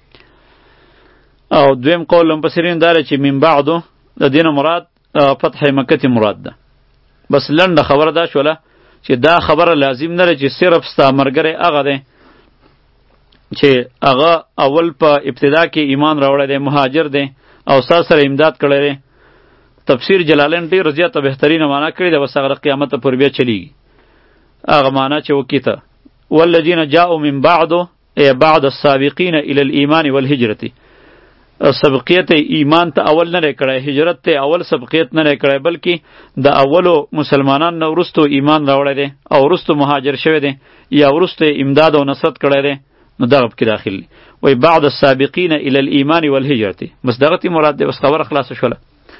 او دویم قول مفسرین دا چې من بعدو د دې نه مراد فتح مکه مراد ده. بس لنډه خبره دا شوله چې دا خبره لازم نه ده چې صرف ستا ملګری هغه دی چې هغه اول په ابتدا کې ایمان راوړی دی، مهاجر دی، او ستا سره امداد کړی دی. تفسیر جلالین ډېره زیاته بهترینه معنا کړې ده، بس هغه قیامت پورې بیا چلیږي. هغه معنا چې وکړي ته والذین جاءوا من بعد، ای بعد السابقین الی الایمان والهجرة. سبقیت ایمان ته اول نه کړی، هجرت ته اول سبقیت نه کړی، بلکې د اولو مسلمانان نه وروستو ایمان راوړی دی او وروستو مهاجر شوی دی، یا وروسته امداد او نصرت کړی دی، نو دغه پکې داخل دی. وایي بعد السابقین الی الایمان والهجرة، بس دغه تی مراد دی. بس خبره خلاصه شوله.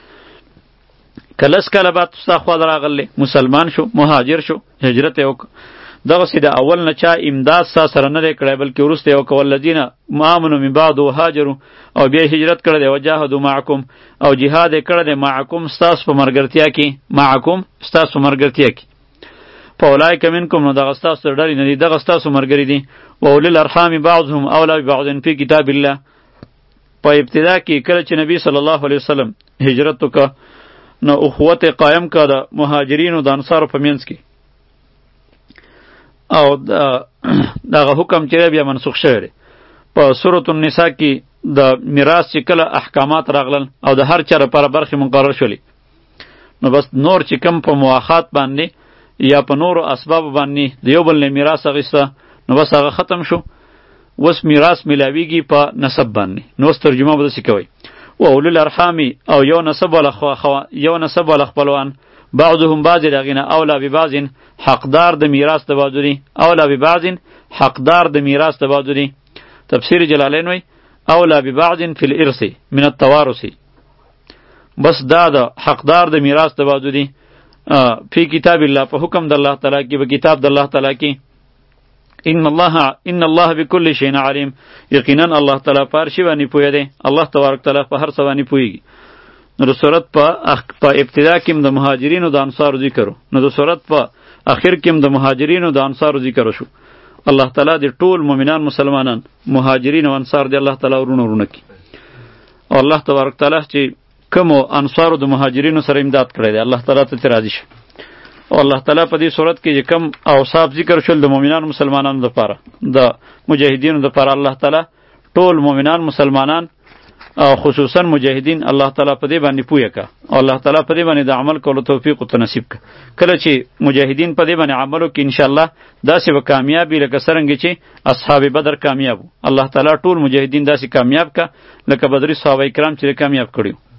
کلس کله بعد ستا خوا راغلی، مسلمان شو، مهاجر شو، هجرت یې وکړ، دغسې د اول نه چا امداد ستا سره نه دی کړی، بلکې وروسته یې وکړه. والذین آمنوا من بعد وهاجروا، او بیا هجرت کړی دی، وجاهدوا معکم، او جهاد یې کړی دی معکم، ستاسو په ملګرتیا کې، معکم ستاسو په ملګرتیا کې. فاولئک منکم، نو دغه ستاسو د ډلې نه دي، دغه ستاسو ملګري دي. واولی الارحام بعضهم اولی ببعض فی کتاب الله. په ابتدا کې کله چې نبی صلی الله علیه وسلم هجرت وکړه، نو اخوت قائم کړه د مهاجرینو د انصارو په منځ کې، او دغه حکم چې بیا منسوخ شوی دی. په سورة النساء کې د میراث چې کله احکامات راغلل او د هر چا لپاره برخې مقرر شولې، نو بس نور چې کم په مواخات باندې یا په نورو اسباب باندې د یو بل نه میراث اخیسته، نو بس هغه ختم شو. اوس میراث میلاویږي په نسب باندې. نو اوس ترجمه به داسې کوئ و اولو الارحام، او یو نسب والا یو نسب والا خپلوان، بعضهم بعض دغینه اولا ببعض، حقدار د میراث د بعضو دي، اولا ببعض حقدار د میراث د بعضو دي. تفسیر جلالین وی اولا ببعض فی الارث من التوارث، بس دا د حقدار د میراث د بعضو دي. فی کتاب الله، په حکم د الله تعالی کې، په کتاب د الله تعالی کې. ان الله ان الله بكل شيء عليم، یقینا الله تعالی په هر شي باندې پوهه دی. الله تبارک تعالی په هر څه باندې پوهیږي. نو د صورت په په ابتدا کې د مهاجرینو د انصارو ذکر، نو د صورت په اخر کې د مهاجرینو د انصارو ذکر شو. الله تعالی د ټول مؤمنان مسلمانان مهاجرین او انصار دی الله تعالی ورونه ورونه کی. او الله تبارک تعالی چې کوم انصارو د مهاجرینو سره امداد کړی دی، الله تعالی ته راضي شه. او الله تعالی په دې صورت کې چې کم اوصاف ذکر شول د مؤمنان مسلمانانو لپاره، د مجاهدینو لپاره، الله تعالی ټول مؤمنان مسلمانان او خصوصا مجاهدین الله تعالی په دې باندې پوهه کا، او الله تعالی په دې باندې د عمل کولو توفیق او نصیب کا. کله چې مجاهدین په دې باندې عمل وکړي، ان شاء الله داسې به کامیابی لکه څرنګه چې اصحاب بدر کامیاب. الله تعالی ټول مجاهدین داسې کامیاب کا لکه بدری صحابه کرام چې کامیاب کړیو.